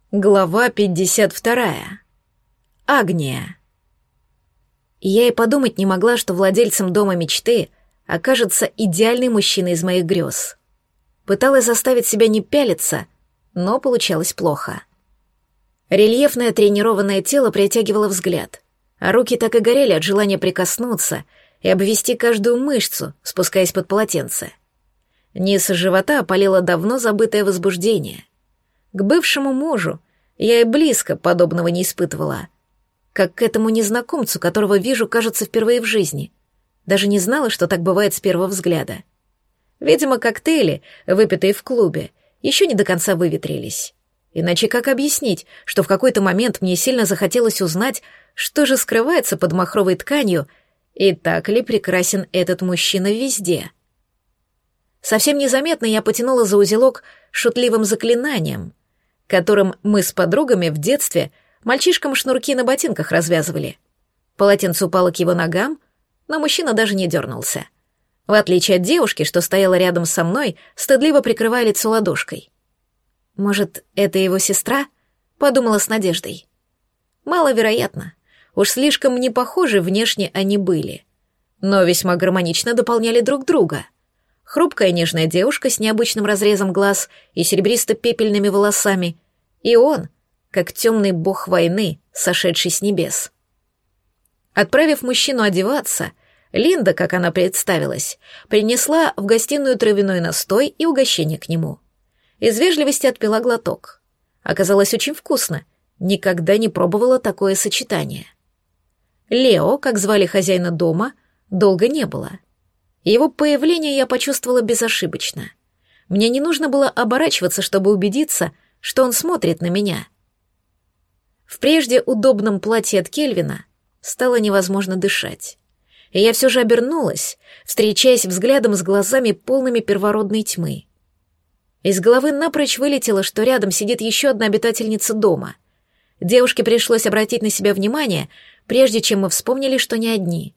Глава 52. Агния. Я и подумать не могла, что владельцем дома мечты окажется идеальный мужчина из моих грез. Пыталась заставить себя не пялиться, но получалось плохо. Рельефное тренированное тело притягивало взгляд, а руки так и горели от желания прикоснуться и обвести каждую мышцу, спускаясь под полотенце. Низ живота опалило давно забытое возбуждение. К бывшему мужу я и близко подобного не испытывала. Как к этому незнакомцу, которого вижу, кажется, впервые в жизни. Даже не знала, что так бывает с первого взгляда. Видимо, коктейли, выпитые в клубе, еще не до конца выветрились. Иначе как объяснить, что в какой-то момент мне сильно захотелось узнать, что же скрывается под махровой тканью, и так ли прекрасен этот мужчина везде? Совсем незаметно я потянула за узелок шутливым заклинанием, которым мы с подругами в детстве мальчишкам шнурки на ботинках развязывали. Полотенце упало к его ногам, но мужчина даже не дернулся. В отличие от девушки, что стояла рядом со мной, стыдливо прикрывая лицо ладошкой. «Может, это его сестра?» — подумала с надеждой. Маловероятно. Уж слишком не похожи внешне они были. Но весьма гармонично дополняли друг друга. Хрупкая нежная девушка с необычным разрезом глаз и серебристо-пепельными волосами, и он, как темный бог войны, сошедший с небес. Отправив мужчину одеваться, Линда, как она представилась, принесла в гостиную травяной настой и угощение к нему. Из вежливости отпила глоток. Оказалось очень вкусно, никогда не пробовала такое сочетание. Лео, как звали хозяина дома, долго не было. Его появление я почувствовала безошибочно. Мне не нужно было оборачиваться, чтобы убедиться, что он смотрит на меня. В прежде удобном платье от Кельвина стало невозможно дышать. И я все же обернулась, встречаясь взглядом с глазами, полными первородной тьмы. Из головы напрочь вылетело, что рядом сидит еще одна обитательница дома. Девушке пришлось обратить на себя внимание, прежде чем мы вспомнили, что не одни.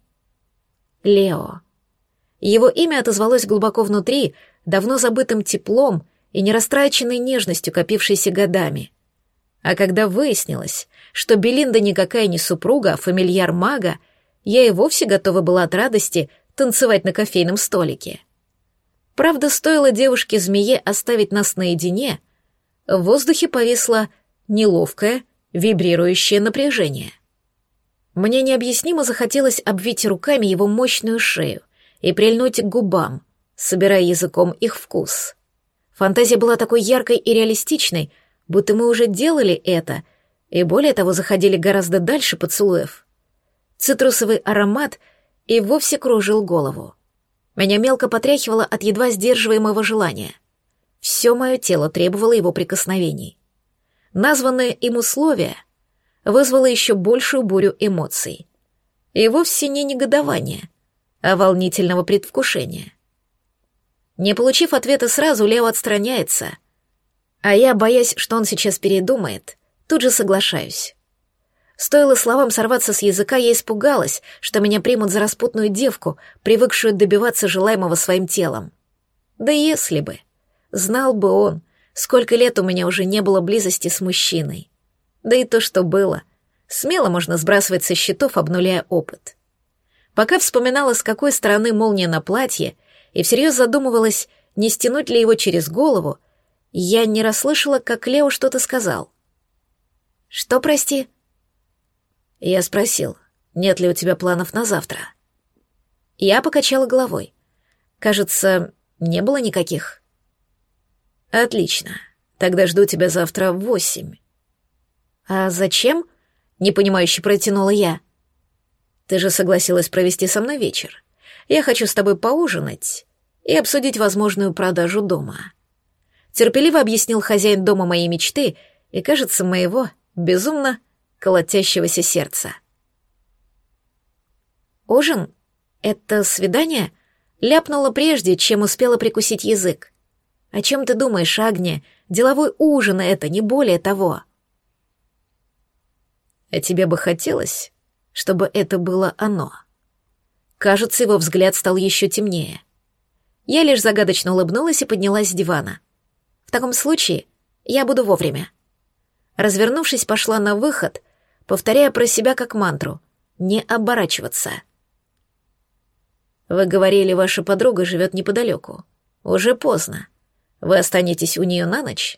Лео. Его имя отозвалось глубоко внутри, давно забытым теплом и нерастраченной нежностью, копившейся годами. А когда выяснилось, что Белинда никакая не супруга, а фамильяр мага, я и вовсе готова была от радости танцевать на кофейном столике. Правда, стоило девушке-змее оставить нас наедине, в воздухе повисло неловкое, вибрирующее напряжение. Мне необъяснимо захотелось обвить руками его мощную шею и прильнуть к губам, собирая языком их вкус. Фантазия была такой яркой и реалистичной, будто мы уже делали это, и более того заходили гораздо дальше поцелуев. Цитрусовый аромат и вовсе кружил голову. Меня мелко потряхивало от едва сдерживаемого желания. Все мое тело требовало его прикосновений. Названное им условие вызвало еще большую бурю эмоций. И вовсе не негодование, а волнительного предвкушения. Не получив ответа сразу, Лео отстраняется, а я, боясь, что он сейчас передумает, тут же соглашаюсь. Стоило словам сорваться с языка, я испугалась, что меня примут за распутную девку, привыкшую добиваться желаемого своим телом. Да если бы. Знал бы он, сколько лет у меня уже не было близости с мужчиной. Да и то, что было. Смело можно сбрасывать со счетов, обнуляя опыт. Пока вспоминала, с какой стороны молния на платье, и всерьез задумывалась, не стянуть ли его через голову, я не расслышала, как Лео что-то сказал. «Что, прости?» Я спросил, нет ли у тебя планов на завтра. Я покачала головой. Кажется, не было никаких. Отлично. Тогда жду тебя завтра в 8. А зачем? Непонимающе протянула я. Ты же согласилась провести со мной вечер. Я хочу с тобой поужинать и обсудить возможную продажу дома. Терпеливо объяснил хозяин дома моей мечты и, кажется, моего безумно колотящегося сердца. «Ужин? Это свидание?» Ляпнула прежде, чем успела прикусить язык. «О чем ты думаешь, Агния? Деловой ужин это, не более того». «А тебе бы хотелось, чтобы это было оно?» Кажется, его взгляд стал еще темнее. Я лишь загадочно улыбнулась и поднялась с дивана. «В таком случае я буду вовремя». Развернувшись, пошла на выход, повторяя про себя как мантру «не оборачиваться». «Вы говорили, ваша подруга живет неподалеку. Уже поздно. Вы останетесь у нее на ночь?»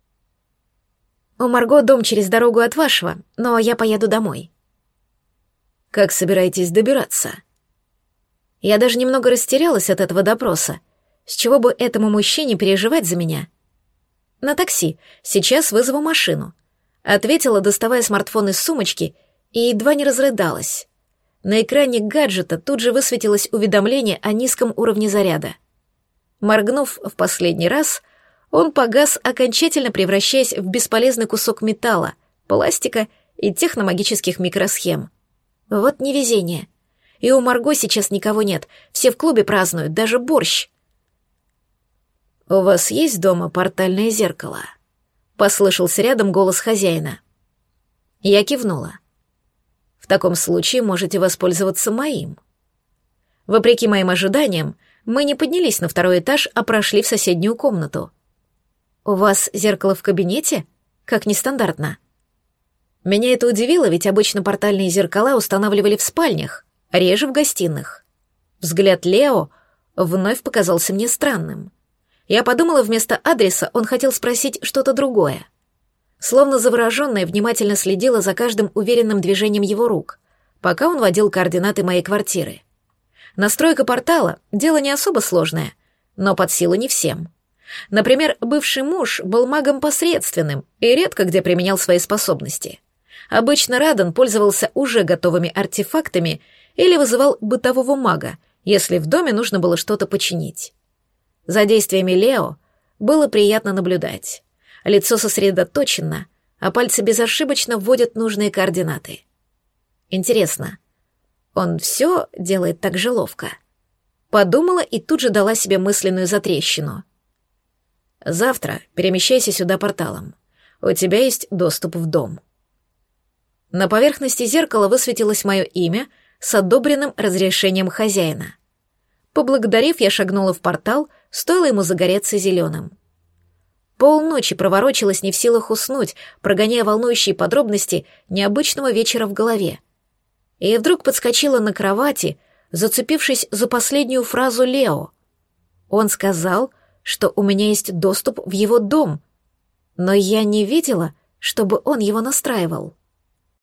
«У Марго дом через дорогу от вашего, но я поеду домой». «Как собираетесь добираться?» Я даже немного растерялась от этого допроса. С чего бы этому мужчине переживать за меня? «На такси. Сейчас вызову машину», — ответила, доставая смартфон из сумочки, и едва не разрыдалась. На экране гаджета тут же высветилось уведомление о низком уровне заряда. Моргнув в последний раз, он погас, окончательно превращаясь в бесполезный кусок металла, пластика и техномагических микросхем. Вот невезение. И у Марго сейчас никого нет, все в клубе празднуют, даже борщ. «У вас есть дома портальное зеркало?» — послышался рядом голос хозяина. Я кивнула. «В таком случае можете воспользоваться моим». Вопреки моим ожиданиям, мы не поднялись на второй этаж, а прошли в соседнюю комнату. «У вас зеркало в кабинете? Как нестандартно». Меня это удивило, ведь обычно портальные зеркала устанавливали в спальнях, реже в гостиных. Взгляд Лео вновь показался мне странным. Я подумала, вместо адреса он хотел спросить что-то другое. Словно завороженная, внимательно следила за каждым уверенным движением его рук, пока он вводил координаты моей квартиры. Настройка портала — дело не особо сложное, но под силу не всем. Например, бывший муж был магом посредственным и редко где применял свои способности. Обычно Радан пользовался уже готовыми артефактами или вызывал бытового мага, если в доме нужно было что-то починить. За действиями Лео было приятно наблюдать. Лицо сосредоточено, а пальцы безошибочно вводят нужные координаты. Интересно, он все делает так же ловко? Подумала и тут же дала себе мысленную затрещину. «Завтра перемещайся сюда порталом. У тебя есть доступ в дом». На поверхности зеркала высветилось мое имя с одобренным разрешением хозяина. Поблагодарив, я шагнула в портал, стоило ему загореться зеленым. Полночи проворочилась не в силах уснуть, прогоняя волнующие подробности необычного вечера в голове. И вдруг подскочила на кровати, зацепившись за последнюю фразу Лео. Он сказал, что у меня есть доступ в его дом, но я не видела, чтобы он его настраивал.